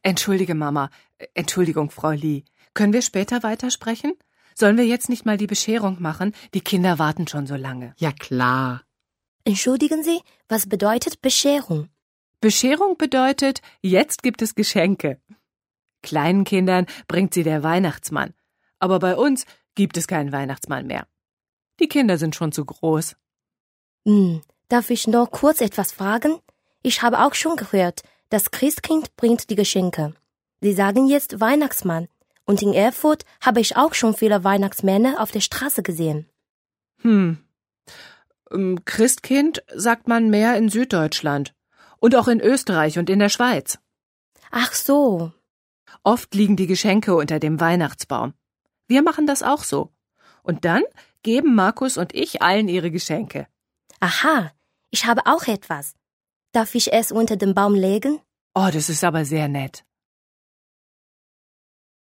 Entschuldige, Mama. Entschuldigung, Frau Lee. Können wir später weitersprechen? Sollen wir jetzt nicht mal die Bescherung machen? Die Kinder warten schon so lange. Ja, klar. Entschuldigen Sie, was bedeutet Bescherung? Bescherung bedeutet, jetzt gibt es Geschenke. Kleinen Kindern bringt sie der Weihnachtsmann. Aber bei uns gibt es keinen Weihnachtsmann mehr. Die Kinder sind schon zu groß. Darf ich noch kurz etwas fragen? Ich habe auch schon gehört, das Christkind bringt die Geschenke. Sie sagen jetzt Weihnachtsmann. Und in Erfurt habe ich auch schon viele Weihnachtsmänner auf der Straße gesehen. Christkind sagt man mehr in Süddeutschland. Und auch in Österreich und in der Schweiz. Ach so. Oft liegen die Geschenke unter dem Weihnachtsbaum. Wir machen das auch so. Und dann geben Markus und ich allen ihre Geschenke. Aha, ich habe auch etwas. Darf ich es unter den Baum legen? Oh, das ist aber sehr nett.